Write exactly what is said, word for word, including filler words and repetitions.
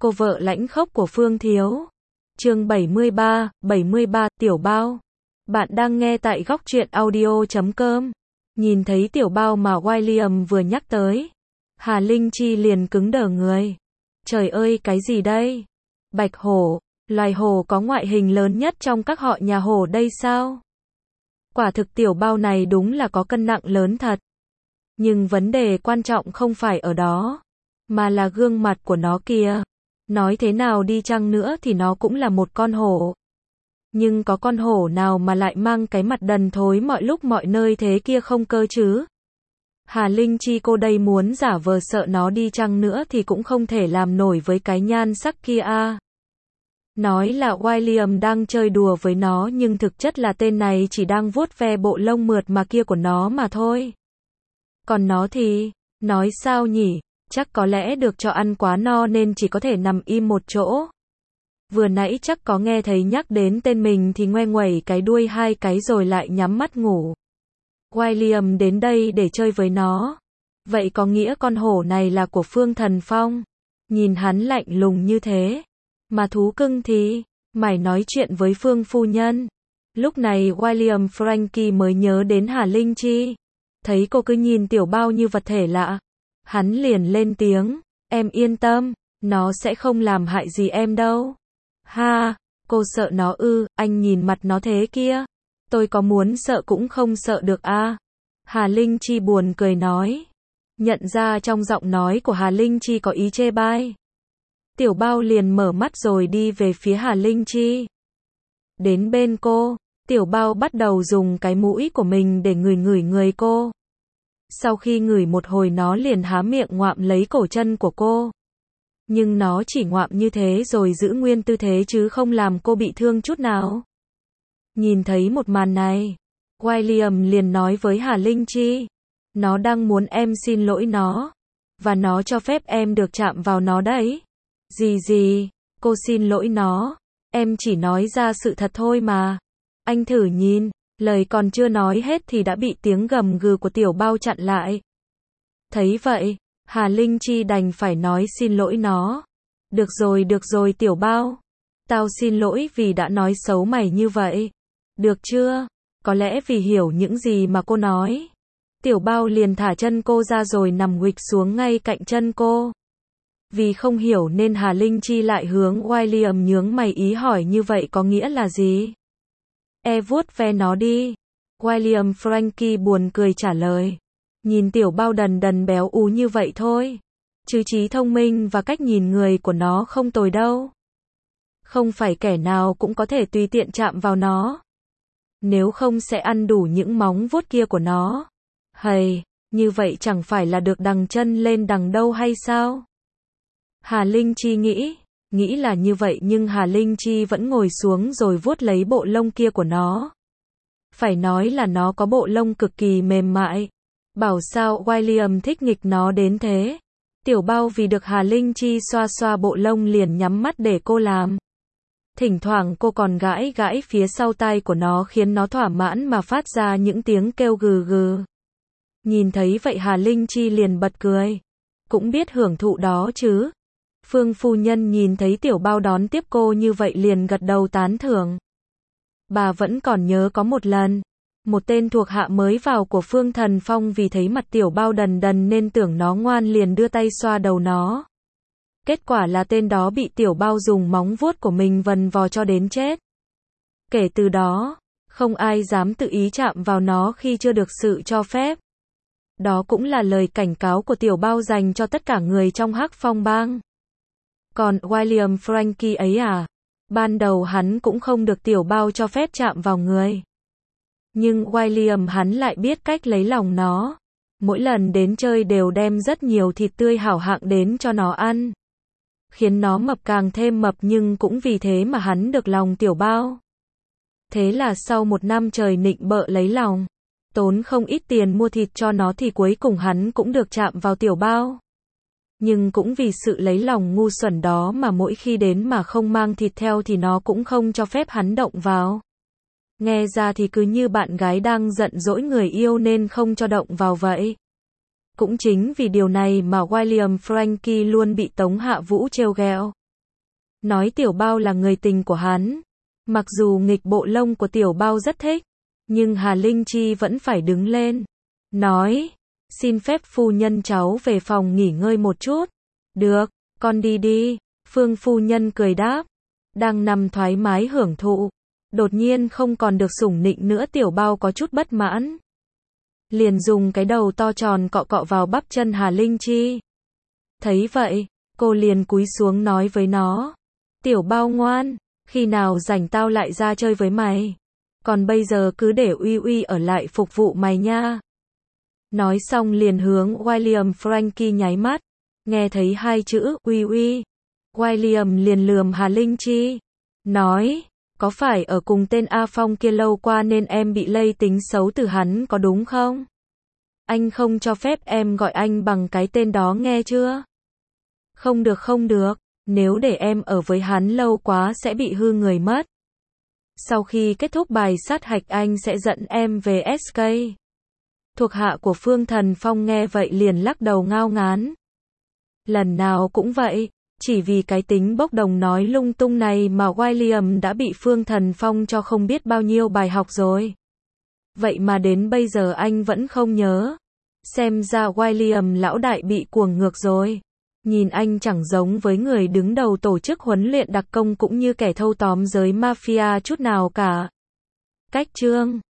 cô vợ lãnh khốc của Phương Thiếu. Chương bảy mươi ba, bảy mươi ba, Tiểu Bao. Bạn đang nghe tại góc truyện audio chấm com. Nhìn thấy Tiểu Bao mà William vừa nhắc tới, Hà Linh Chi liền cứng đờ người. Trời ơi, cái gì đây? Bạch hổ, loài hổ có ngoại hình lớn nhất trong các họ nhà hổ đây sao? Quả thực Tiểu Bao này đúng là có cân nặng lớn thật. Nhưng vấn đề quan trọng không phải ở đó, mà là gương mặt của nó kìa. Nói thế nào đi chăng nữa thì nó cũng là một con hổ. Nhưng có con hổ nào mà lại mang cái mặt đần thối mọi lúc mọi nơi thế kia không cơ chứ? Hà Linh Chi cô đây muốn giả vờ sợ nó đi chăng nữa thì cũng không thể làm nổi với cái nhan sắc kia a. Nói là William đang chơi đùa với nó nhưng thực chất là tên này chỉ đang vuốt ve bộ lông mượt mà kia của nó mà thôi. Còn nó thì, nói sao nhỉ? Chắc có lẽ được cho ăn quá no nên chỉ có thể nằm im một chỗ. Vừa nãy chắc có nghe thấy nhắc đến tên mình thì ngoe nguẩy cái đuôi hai cái rồi lại nhắm mắt ngủ. William đến đây để chơi với nó. Vậy có nghĩa con hổ này là của Phương Thần Phong. Nhìn hắn lạnh lùng như thế. Mà thú cưng thì, mày nói chuyện với Phương phu nhân. Lúc này William Frankie mới nhớ đến Hà Linh Chi. Thấy cô cứ nhìn Tiểu Bao như vật thể lạ. Hắn liền lên tiếng, em yên tâm, nó sẽ không làm hại gì em đâu. Ha, cô sợ nó ư, anh nhìn mặt nó thế kia. Tôi có muốn sợ cũng không sợ được a. Hà Linh Chi buồn cười nói. Nhận ra trong giọng nói của Hà Linh Chi có ý chê bai. Tiểu Bao liền mở mắt rồi đi về phía Hà Linh Chi. Đến bên cô, Tiểu Bao bắt đầu dùng cái mũi của mình để ngửi ngửi người cô. Sau khi ngửi một hồi nó liền há miệng ngoạm lấy cổ chân của cô. Nhưng nó chỉ ngoạm như thế rồi giữ nguyên tư thế chứ không làm cô bị thương chút nào. Nhìn thấy một màn này, William liền nói với Hà Linh Chi. Nó đang muốn em xin lỗi nó. Và nó cho phép em được chạm vào nó đấy. Gì gì, cô xin lỗi nó. Em chỉ nói ra sự thật thôi mà. Anh thử nhìn. Lời còn chưa nói hết thì đã bị tiếng gầm gừ của Tiểu Bao chặn lại. Thấy vậy, Hà Linh Chi đành phải nói xin lỗi nó. Được rồi, được rồi Tiểu Bao. Tao xin lỗi vì đã nói xấu mày như vậy. Được chưa? Có lẽ vì hiểu những gì mà cô nói. Tiểu Bao liền thả chân cô ra rồi nằm nguỵch xuống ngay cạnh chân cô. Vì không hiểu nên Hà Linh Chi lại hướng William nhướng mày ý hỏi như vậy có nghĩa là gì? E vuốt ve nó đi. William Frankie buồn cười trả lời. Nhìn Tiểu Bao đần đần béo ú như vậy thôi. Chứ trí thông minh và cách nhìn người của nó không tồi đâu. Không phải kẻ nào cũng có thể tùy tiện chạm vào nó. Nếu không sẽ ăn đủ những móng vuốt kia của nó. Hầy, như vậy chẳng phải là được đằng chân lên đằng đâu hay sao? Hà Linh Chi nghĩ. Nghĩ là như vậy nhưng Hà Linh Chi vẫn ngồi xuống rồi vuốt lấy bộ lông kia của nó. Phải nói là nó có bộ lông cực kỳ mềm mại. Bảo sao William thích nghịch nó đến thế. Tiểu Bao vì được Hà Linh Chi xoa xoa bộ lông liền nhắm mắt để cô làm. Thỉnh thoảng cô còn gãi gãi phía sau tai của nó khiến nó thỏa mãn mà phát ra những tiếng kêu gừ gừ. Nhìn thấy vậy Hà Linh Chi liền bật cười. Cũng biết hưởng thụ đó chứ. Phương phu nhân nhìn thấy Tiểu Bao đón tiếp cô như vậy liền gật đầu tán thưởng. Bà vẫn còn nhớ có một lần, một tên thuộc hạ mới vào của Phương Thần Phong vì thấy mặt Tiểu Bao đần đần nên tưởng nó ngoan liền đưa tay xoa đầu nó. Kết quả là tên đó bị Tiểu Bao dùng móng vuốt của mình vần vò cho đến chết. Kể từ đó, không ai dám tự ý chạm vào nó khi chưa được sự cho phép. Đó cũng là lời cảnh cáo của Tiểu Bao dành cho tất cả người trong Hắc Phong bang. Còn William Frankie ấy à? Ban đầu hắn cũng không được Tiểu Bao cho phép chạm vào người. Nhưng William hắn lại biết cách lấy lòng nó. Mỗi lần đến chơi đều đem rất nhiều thịt tươi hảo hạng đến cho nó ăn. Khiến nó mập càng thêm mập nhưng cũng vì thế mà hắn được lòng Tiểu Bao. Thế là sau một năm trời nịnh bợ lấy lòng, tốn không ít tiền mua thịt cho nó thì cuối cùng hắn cũng được chạm vào Tiểu Bao. Nhưng cũng vì sự lấy lòng ngu xuẩn đó mà mỗi khi đến mà không mang thịt theo thì nó cũng không cho phép hắn động vào. Nghe ra thì cứ như bạn gái đang giận dỗi người yêu nên không cho động vào vậy. Cũng chính vì điều này mà William Frankie luôn bị Tống Hạ Vũ trêu ghẹo. nói Tiểu Bao là người tình của hắn. Mặc dù nghịch bộ lông của Tiểu Bao rất thích, nhưng Hà Linh Chi vẫn phải đứng lên. Nói, xin phép phu nhân cháu về phòng nghỉ ngơi một chút. Được, con đi đi. Phương phu nhân cười đáp. Đang nằm thoải mái hưởng thụ. Đột nhiên không còn được sủng nịnh nữa, Tiểu Bao có chút bất mãn. Liền dùng cái đầu to tròn cọ cọ vào bắp chân Hà Linh Chi. Thấy vậy, cô liền cúi xuống nói với nó. Tiểu Bao ngoan, khi nào rảnh tao lại ra chơi với mày. Còn bây giờ cứ để Uy Uy ở lại phục vụ mày nha. Nói xong liền hướng William Frankie nháy mắt. Nghe thấy hai chữ Uy Uy, William liền lườm Hà Linh Chi. Nói, có phải ở cùng tên A Phong kia lâu qua nên em bị lây tính xấu từ hắn có đúng không? Anh không cho phép em gọi anh bằng cái tên đó nghe chưa? Không được không được, nếu để em ở với hắn lâu quá sẽ bị hư người mất. Sau khi kết thúc bài sát hạch anh sẽ dẫn em về ét ca. Thuộc hạ của Phương Thần Phong nghe vậy liền lắc đầu ngao ngán. Lần nào cũng vậy, chỉ vì cái tính bốc đồng nói lung tung này mà William đã bị Phương Thần Phong cho không biết bao nhiêu bài học rồi. Vậy mà đến bây giờ anh vẫn không nhớ. Xem ra William lão đại bị cuồng ngược rồi. Nhìn anh chẳng giống với người đứng đầu tổ chức huấn luyện đặc công cũng như kẻ thâu tóm giới mafia chút nào cả. Cách chương